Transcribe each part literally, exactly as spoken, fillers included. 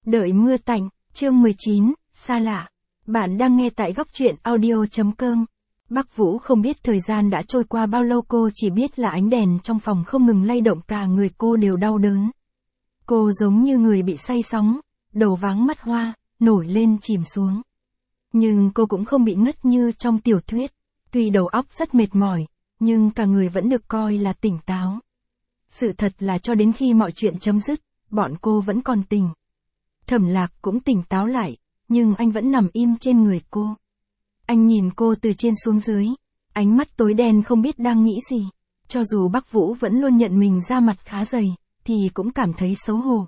Đợi mưa tạnh, chương mười chín, xa lạ. Bạn đang nghe tại góc truyện audio.com. Bắc Vũ không biết thời gian đã trôi qua bao lâu, cô chỉ biết là ánh đèn trong phòng không ngừng lay động, cả người cô đều đau đớn. Cô giống như người bị say sóng, đầu váng mắt hoa, nổi lên chìm xuống. Nhưng cô cũng không bị ngất như trong tiểu thuyết. Tuy đầu óc rất mệt mỏi, nhưng cả người vẫn được coi là tỉnh táo. Sự thật là cho đến khi mọi chuyện chấm dứt, bọn cô vẫn còn tỉnh. Thẩm Lạc cũng tỉnh táo lại, nhưng anh vẫn nằm im trên người cô. Anh nhìn cô từ trên xuống dưới, ánh mắt tối đen không biết đang nghĩ gì. Cho dù Bắc Vũ vẫn luôn nhận mình da mặt khá dày, thì cũng cảm thấy xấu hổ.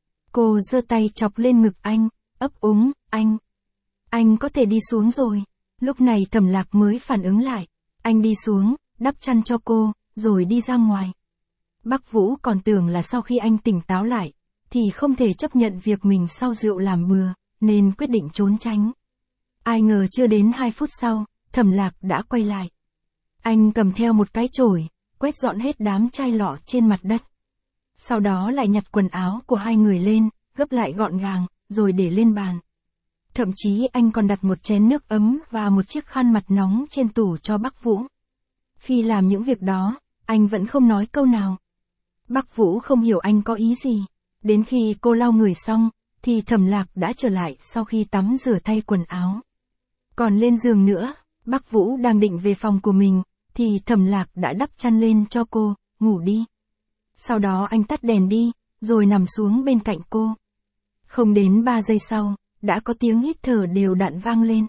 Cô giơ tay chọc lên ngực anh, ấp úng, anh. Anh có thể đi xuống rồi. Lúc này Thẩm Lạc mới phản ứng lại. Anh đi xuống, đắp chăn cho cô, rồi đi ra ngoài. Bắc Vũ còn tưởng là sau khi anh tỉnh táo lại, thì không thể chấp nhận việc mình sau rượu làm bừa, nên quyết định trốn tránh. Ai ngờ chưa đến hai phút sau, Thẩm Lạc đã quay lại. Anh cầm theo một cái chổi, quét dọn hết đám chai lọ trên mặt đất. Sau đó lại nhặt quần áo của hai người lên, gấp lại gọn gàng, rồi để lên bàn. Thậm chí anh còn đặt một chén nước ấm và một chiếc khăn mặt nóng trên tủ cho Bắc Vũ. Khi làm những việc đó, anh vẫn không nói câu nào. Bắc Vũ không hiểu anh có ý gì. Đến khi cô lau người xong, thì Thẩm Lạc đã trở lại sau khi tắm rửa thay quần áo. Còn lên giường nữa, Bắc Vũ đang định về phòng của mình, thì Thẩm Lạc đã đắp chăn lên cho cô, ngủ đi. Sau đó anh tắt đèn đi, rồi nằm xuống bên cạnh cô. Không đến ba giây sau, đã có tiếng hít thở đều đặn vang lên.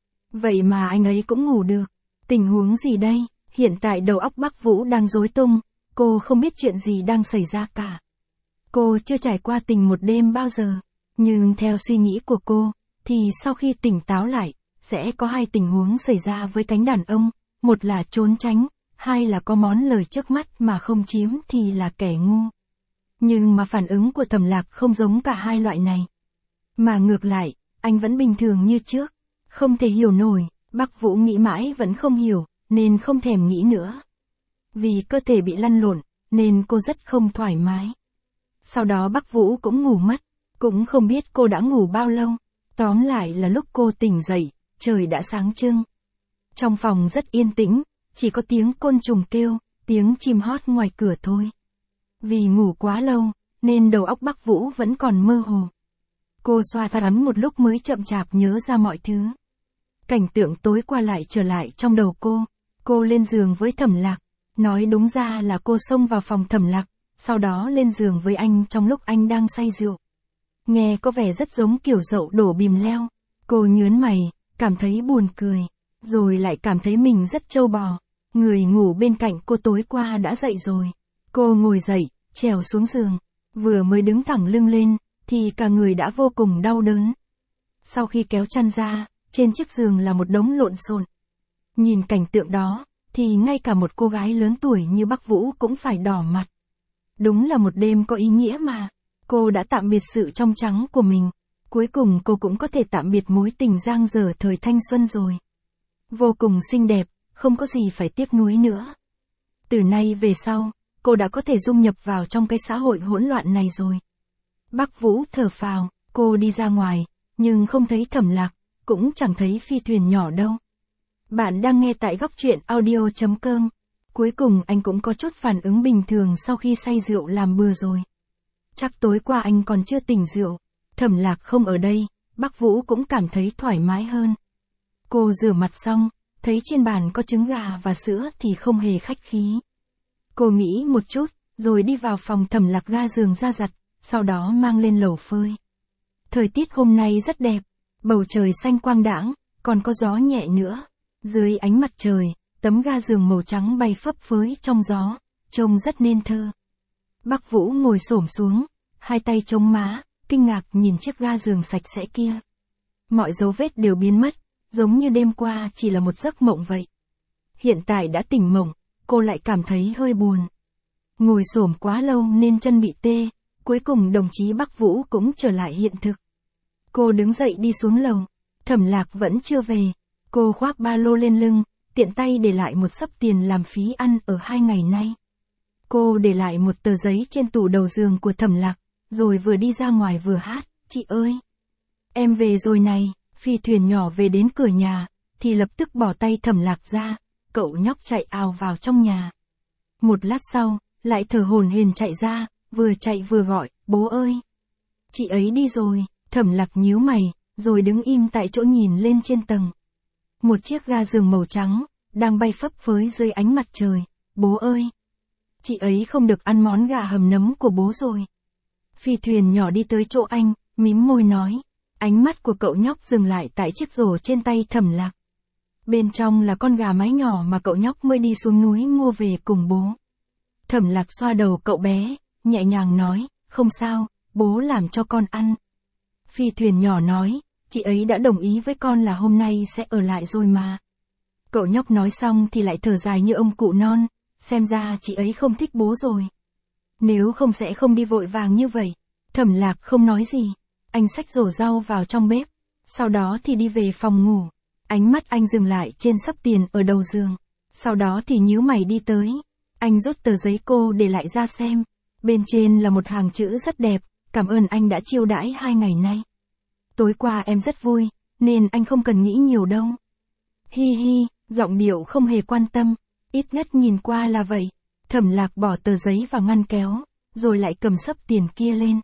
Vậy mà anh ấy cũng ngủ được. Tình huống gì đây? Hiện tại đầu óc Bắc Vũ đang rối tung, cô không biết chuyện gì đang xảy ra cả. Cô chưa trải qua tình một đêm bao giờ, nhưng theo suy nghĩ của cô, thì sau khi tỉnh táo lại, sẽ có hai tình huống xảy ra với cánh đàn ông, một là trốn tránh, hai là có món lời trước mắt mà không chiếm thì là kẻ ngu. Nhưng mà phản ứng của Thẩm Lạc không giống cả hai loại này. Mà ngược lại, anh vẫn bình thường như trước, không thể hiểu nổi, Bắc Vũ nghĩ mãi vẫn không hiểu, nên không thèm nghĩ nữa. Vì cơ thể bị lăn lộn, nên cô rất không thoải mái. Sau đó Bắc Vũ cũng ngủ mất, cũng không biết cô đã ngủ bao lâu. Tóm lại là lúc cô tỉnh dậy, trời đã sáng trưng. Trong phòng rất yên tĩnh, chỉ có tiếng côn trùng kêu, tiếng chim hót ngoài cửa thôi. Vì ngủ quá lâu, nên đầu óc Bắc Vũ vẫn còn mơ hồ. Cô xoa phát ấm một lúc mới chậm chạp nhớ ra mọi thứ. Cảnh tượng tối qua lại trở lại trong đầu cô. Cô lên giường với Thẩm Lạc. Nói đúng ra là cô xông vào phòng Thẩm Lạc, sau đó lên giường với anh trong lúc anh đang say rượu. Nghe có vẻ rất giống kiểu dậu đổ bìm leo. Cô nhớn mày, cảm thấy buồn cười, rồi lại cảm thấy mình rất trâu bò. Người ngủ bên cạnh cô tối qua đã dậy rồi. Cô ngồi dậy, trèo xuống giường. Vừa mới đứng thẳng lưng lên, thì cả người đã vô cùng đau đớn. Sau khi kéo chăn ra, trên chiếc giường là một đống lộn xộn. Nhìn cảnh tượng đó, thì ngay cả một cô gái lớn tuổi như Bắc Vũ cũng phải đỏ mặt. Đúng là một đêm có ý nghĩa mà. Cô đã tạm biệt sự trong trắng của mình. Cuối cùng cô cũng có thể tạm biệt mối tình dang dở thời thanh xuân rồi. Vô cùng xinh đẹp, không có gì phải tiếc nuối nữa. Từ nay về sau, cô đã có thể dung nhập vào trong cái xã hội hỗn loạn này rồi. Bắc Vũ thở phào, cô đi ra ngoài, nhưng không thấy Thẩm Lạc, cũng chẳng thấy phi thuyền nhỏ đâu. Bạn đang nghe tại góc truyện audio.com. Cuối cùng anh cũng có chút phản ứng bình thường sau khi say rượu làm bừa rồi. Chắc tối qua anh còn chưa tỉnh rượu. Thẩm Lạc không ở đây, Bắc Vũ cũng cảm thấy thoải mái hơn. Cô rửa mặt xong, thấy trên bàn có trứng gà và sữa thì không hề khách khí. Cô nghĩ một chút, rồi đi vào phòng Thẩm Lạc ga giường ra giặt, sau đó mang lên lầu phơi. Thời tiết hôm nay rất đẹp, bầu trời xanh quang đãng, còn có gió nhẹ nữa. Dưới ánh mặt trời, tấm ga giường màu trắng bay phấp phới trong gió, trông rất nên thơ. Bắc Vũ ngồi xổm xuống, hai tay chống má, kinh ngạc nhìn chiếc ga giường sạch sẽ kia. Mọi dấu vết đều biến mất, giống như đêm qua chỉ là một giấc mộng vậy. Hiện tại đã tỉnh mộng, cô lại cảm thấy hơi buồn. Ngồi xổm quá lâu nên chân bị tê, cuối cùng đồng chí Bắc Vũ cũng trở lại hiện thực. Cô đứng dậy đi xuống lầu, Thẩm Lạc vẫn chưa về. Cô khoác ba lô lên lưng, tiện tay để lại một xấp tiền làm phí ăn ở hai ngày nay. Cô để lại một tờ giấy trên tủ đầu giường của Thẩm Lạc, rồi vừa đi ra ngoài vừa hát. chị ơi! Em về rồi này, phi thuyền nhỏ về đến cửa nhà, thì lập tức bỏ tay Thẩm Lạc ra, cậu nhóc chạy ào vào trong nhà. Một lát sau, lại thở hổn hển chạy ra, vừa chạy vừa gọi, bố ơi! Chị ấy đi rồi, Thẩm Lạc nhíu mày, rồi đứng im tại chỗ nhìn lên trên tầng. Một chiếc ga giường màu trắng, đang bay phấp phới dưới ánh mặt trời, bố ơi! Chị ấy không được ăn món gà hầm nấm của bố rồi. Phi thuyền nhỏ đi tới chỗ anh, mím môi nói. Ánh mắt của cậu nhóc dừng lại tại chiếc rổ trên tay Thẩm Lạc. Bên trong là con gà mái nhỏ mà cậu nhóc mới đi xuống núi mua về cùng bố. Thẩm Lạc xoa đầu cậu bé, nhẹ nhàng nói, không sao, bố làm cho con ăn. Phi thuyền nhỏ nói, chị ấy đã đồng ý với con là hôm nay sẽ ở lại rồi mà. Cậu nhóc nói xong thì lại thở dài như ông cụ non, xem ra chị ấy không thích bố rồi. Nếu không sẽ không đi vội vàng như vậy. Thẩm Lạc không nói gì. Anh xách rổ rau vào trong bếp, sau đó thì đi về phòng ngủ. Ánh mắt anh dừng lại trên xấp tiền ở đầu giường. Sau đó thì nhíu mày đi tới. Anh rút tờ giấy cô để lại ra xem. Bên trên là một hàng chữ rất đẹp, cảm ơn anh đã chiêu đãi hai ngày nay. Tối qua em rất vui, nên anh không cần nghĩ nhiều đâu. Hi hi, giọng điệu không hề quan tâm, ít nhất nhìn qua là vậy. Thẩm Lạc bỏ tờ giấy vào ngăn kéo, rồi lại cầm xấp tiền kia lên.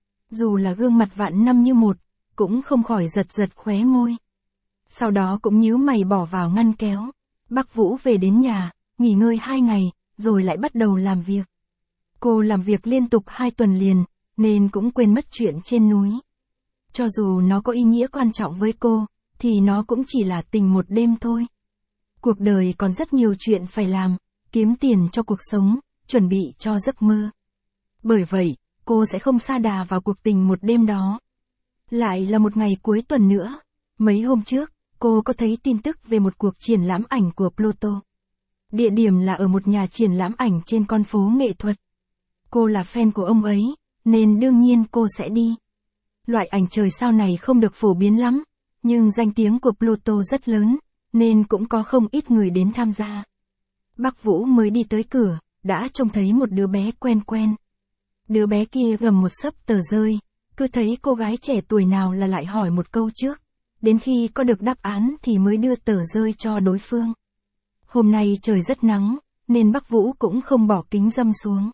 Dù là gương mặt vạn năm như một, cũng không khỏi giật giật khóe môi. Sau đó cũng nhíu mày bỏ vào ngăn kéo. Bác Vũ về đến nhà, nghỉ ngơi hai ngày, rồi lại bắt đầu làm việc. Cô làm việc liên tục hai tuần liền, nên cũng quên mất chuyện trên núi. Cho dù nó có ý nghĩa quan trọng với cô, thì nó cũng chỉ là tình một đêm thôi. Cuộc đời còn rất nhiều chuyện phải làm, kiếm tiền cho cuộc sống, chuẩn bị cho giấc mơ. Bởi vậy, cô sẽ không sa đà vào cuộc tình một đêm đó. Lại là một ngày cuối tuần nữa. Mấy hôm trước, cô có thấy tin tức về một cuộc triển lãm ảnh của Pluto. Địa điểm là ở một nhà triển lãm ảnh trên con phố nghệ thuật. Cô là fan của ông ấy, nên đương nhiên cô sẽ đi. Loại ảnh trời sao này không được phổ biến lắm, nhưng danh tiếng của Pluto rất lớn, nên cũng có không ít người đến tham gia. Bác Vũ mới đi tới cửa, đã trông thấy một đứa bé quen quen. Đứa bé kia gầm một xấp tờ rơi, cứ thấy cô gái trẻ tuổi nào là lại hỏi một câu trước, đến khi có được đáp án thì mới đưa tờ rơi cho đối phương. Hôm nay trời rất nắng, nên bác Vũ cũng không bỏ kính râm xuống.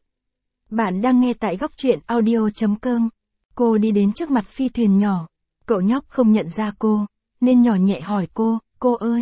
Bạn đang nghe tại góc truyện audio chấm com. Cô đi đến trước mặt phi thuyền nhỏ, cậu nhóc không nhận ra cô, nên nhỏ nhẹ hỏi cô, cô ơi,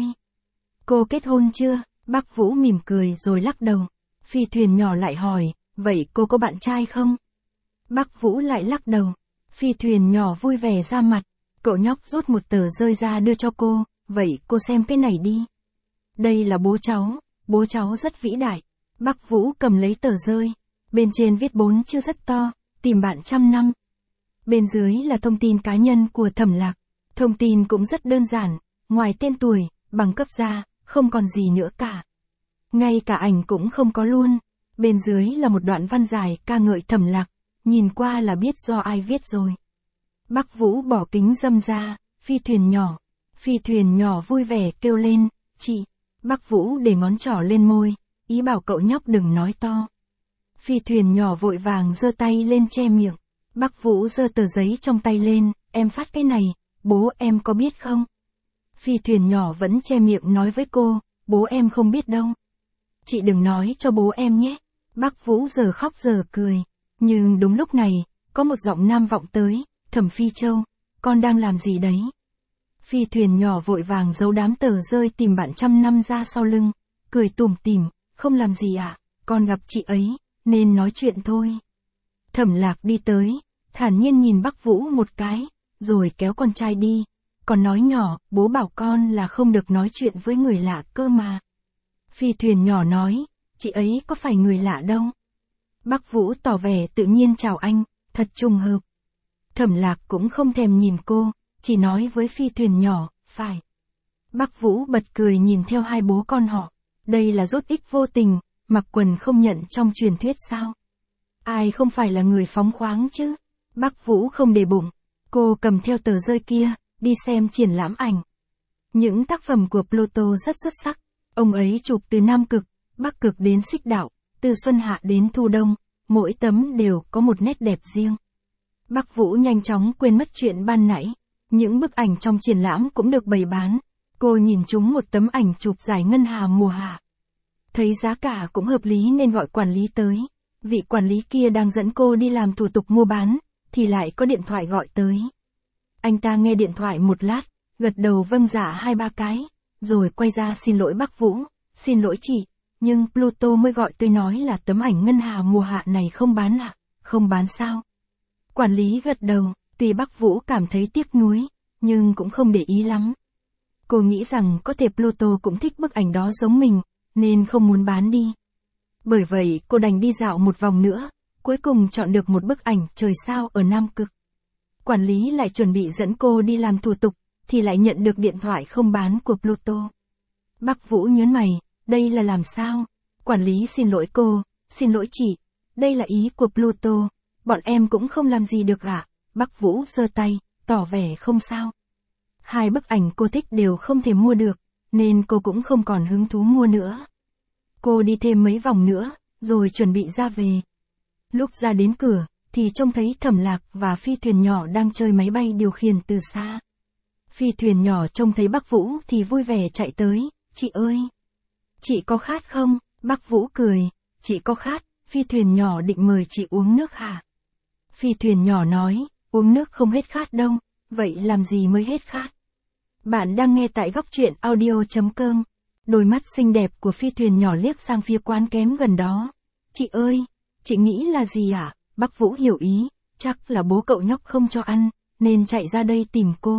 cô kết hôn chưa? Bác Vũ mỉm cười rồi lắc đầu. Phi thuyền nhỏ lại hỏi, vậy cô có bạn trai không? Bác Vũ lại lắc đầu. Phi thuyền nhỏ vui vẻ ra mặt. Cậu nhóc rút một tờ rơi ra đưa cho cô, vậy cô xem cái này đi. Đây là bố cháu, bố cháu rất vĩ đại. Bác Vũ cầm lấy tờ rơi. Bên trên viết bốn chữ rất to, tìm bạn trăm năm. Bên dưới là thông tin cá nhân của Thẩm Lạc. Thông tin cũng rất đơn giản, ngoài tên tuổi, bằng cấp ra, không còn gì nữa cả. Ngay cả ảnh cũng không có luôn. Bên dưới là một đoạn văn dài ca ngợi Thẩm Lạc, nhìn qua là biết do ai viết rồi. Bác Vũ bỏ kính râm ra, phi thuyền nhỏ. Phi thuyền nhỏ vui vẻ kêu lên, chị. Bác Vũ để ngón trỏ lên môi, ý bảo cậu nhóc đừng nói to. Phi thuyền nhỏ vội vàng giơ tay lên che miệng. Bác Vũ giơ tờ giấy trong tay lên, em phát cái này, bố em có biết không? Phi thuyền nhỏ vẫn che miệng nói với cô, bố em không biết đâu. Chị đừng nói cho bố em nhé. Bác Vũ giờ khóc giờ cười. Nhưng đúng lúc này, có một giọng nam vọng tới, Thẩm Phi Châu, con đang làm gì đấy? Phi thuyền nhỏ vội vàng giấu đám tờ rơi tìm bạn trăm năm ra sau lưng, cười tủm tỉm, không làm gì ạ, à? Con gặp chị ấy, nên nói chuyện thôi. Thẩm Lạc đi tới, thản nhiên nhìn Bác Vũ một cái, rồi kéo con trai đi, còn nói nhỏ, bố bảo con là không được nói chuyện với người lạ cơ mà. Phi thuyền nhỏ nói, chị ấy có phải người lạ đâu. Bác Vũ tỏ vẻ tự nhiên chào anh, thật trùng hợp. Thẩm Lạc cũng không thèm nhìn cô, chỉ nói với phi thuyền nhỏ, phải. Bác Vũ bật cười nhìn theo hai bố con họ, đây là rốt ích vô tình, mặc quần không nhận trong truyền thuyết sao. Ai không phải là người phóng khoáng chứ. Bác Vũ không để bụng, cô cầm theo tờ rơi kia, đi xem triển lãm ảnh. Những tác phẩm của Pluto rất xuất sắc, ông ấy chụp từ Nam Cực, Bắc Cực đến Xích Đạo, từ xuân hạ đến thu đông, mỗi tấm đều có một nét đẹp riêng. Bắc Vũ nhanh chóng quên mất chuyện ban nãy. Những bức ảnh trong triển lãm cũng được bày bán. Cô nhìn trúng một tấm ảnh chụp giải ngân hà mùa hạ. Thấy giá cả cũng hợp lý nên gọi quản lý tới. Vị quản lý kia đang dẫn cô đi làm thủ tục mua bán, thì lại có điện thoại gọi tới. Anh ta nghe điện thoại một lát, gật đầu vâng dạ hai ba cái, rồi quay ra xin lỗi bác Vũ, xin lỗi chị, nhưng Pluto mới gọi tôi nói là tấm ảnh ngân hà mùa hạ này không bán ạ, à? Không bán sao? Quản lý gật đầu, tuy bác Vũ cảm thấy tiếc nuối, nhưng cũng không để ý lắm. Cô nghĩ rằng có thể Pluto cũng thích bức ảnh đó giống mình, nên không muốn bán đi. Bởi vậy cô đành đi dạo một vòng nữa, cuối cùng chọn được một bức ảnh trời sao ở Nam Cực. Quản lý lại chuẩn bị dẫn cô đi làm thủ tục, thì lại nhận được điện thoại không bán của Pluto. Bác Vũ nhớn mày, đây là làm sao? Quản lý xin lỗi cô, xin lỗi chị, đây là ý của Pluto, bọn em cũng không làm gì được ạ. À? Bác Vũ giơ tay, tỏ vẻ không sao. Hai bức ảnh cô thích đều không thể mua được, nên cô cũng không còn hứng thú mua nữa. Cô đi thêm mấy vòng nữa, rồi chuẩn bị ra về. Lúc ra đến cửa, thì trông thấy Thẩm Lạc và phi thuyền nhỏ đang chơi máy bay điều khiển từ xa. Phi thuyền nhỏ trông thấy Bác Vũ thì vui vẻ chạy tới, chị ơi! Chị có khát không? Bác Vũ cười, chị có khát, phi thuyền nhỏ định mời chị uống nước hả? Phi thuyền nhỏ nói, uống nước không hết khát đâu, vậy làm gì mới hết khát? Bạn đang nghe tại góc truyện audio chấm com. Đôi mắt xinh đẹp của phi thuyền nhỏ liếc sang phía quán kém gần đó. Chị ơi, chị nghĩ là gì ạ? À? Bác Vũ hiểu ý, chắc là bố cậu nhóc không cho ăn, nên chạy ra đây tìm cô.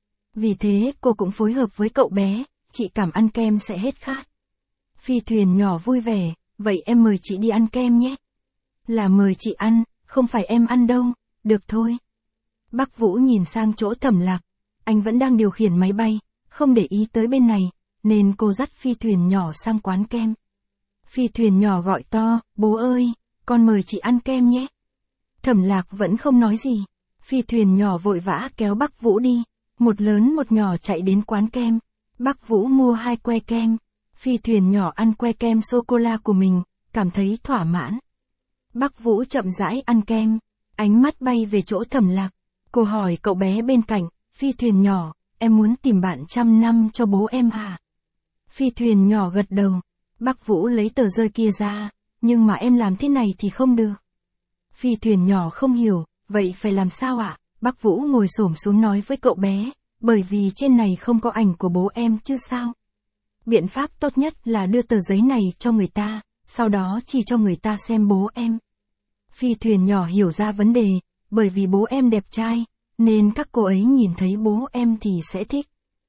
Vì thế cô cũng phối hợp với cậu bé, chị cảm ăn kem sẽ hết khát. Phi thuyền nhỏ vui vẻ, vậy em mời chị đi ăn kem nhé. Là mời chị ăn, không phải em ăn đâu, được thôi. Bác Vũ nhìn sang chỗ Thẩm Lạc, anh vẫn đang điều khiển máy bay, không để ý tới bên này, nên cô dắt phi thuyền nhỏ sang quán kem. Phi thuyền nhỏ gọi to, bố ơi, con mời chị ăn kem nhé. Thẩm Lạc vẫn không nói gì, phi thuyền nhỏ vội vã kéo Bác Vũ đi, một lớn một nhỏ chạy đến quán kem. Bác Vũ mua hai que kem, phi thuyền nhỏ ăn que kem sô-cô-la của mình, cảm thấy thỏa mãn. Bác Vũ chậm rãi ăn kem, ánh mắt bay về chỗ Thẩm Lạc. Cô hỏi cậu bé bên cạnh, phi thuyền nhỏ, em muốn tìm bạn trăm năm cho bố em hả? Phi thuyền nhỏ gật đầu, bác Vũ lấy tờ rơi kia ra, nhưng mà em làm thế này thì không được. Phi thuyền nhỏ không hiểu, vậy phải làm sao ạ? À? Bác Vũ ngồi xổm xuống nói với cậu bé, bởi vì trên này không có ảnh của bố em chứ sao? Biện pháp tốt nhất là đưa tờ giấy này cho người ta, sau đó chỉ cho người ta xem bố em. Phi thuyền nhỏ hiểu ra vấn đề, bởi vì bố em đẹp trai, nên các cô ấy nhìn thấy bố em thì sẽ thích.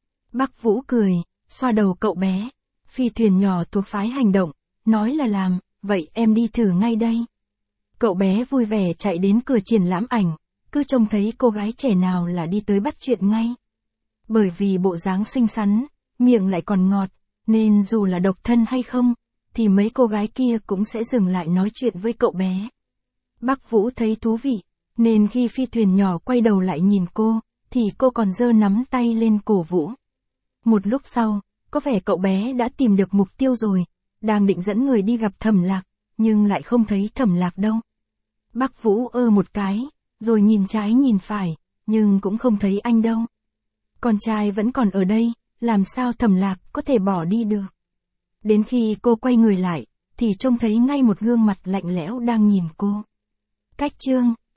Bác Vũ cười, xoa đầu cậu bé. Phi thuyền nhỏ thuộc phái hành động, nói là làm, vậy em đi thử ngay đây. Cậu bé vui vẻ chạy đến cửa triển lãm ảnh, cứ trông thấy cô gái trẻ nào là đi tới bắt chuyện ngay. Bởi vì bộ dáng xinh xắn, miệng lại còn ngọt, nên dù là độc thân hay không, thì mấy cô gái kia cũng sẽ dừng lại nói chuyện với cậu bé. Bác Vũ thấy thú vị, nên khi phi thuyền nhỏ quay đầu lại nhìn cô, thì cô còn giơ nắm tay lên cổ Vũ. Một lúc sau, có vẻ cậu bé đã tìm được mục tiêu rồi, đang định dẫn người đi gặp Thẩm Lạc, nhưng lại không thấy Thẩm Lạc đâu. Bác Vũ ơ một cái, rồi nhìn trái nhìn phải, nhưng cũng không thấy anh đâu. Con trai vẫn còn ở đây, làm sao Thẩm Lạc có thể bỏ đi được. Đến khi cô quay người lại, thì trông thấy ngay một gương mặt lạnh lẽo đang nhìn cô. Cách chương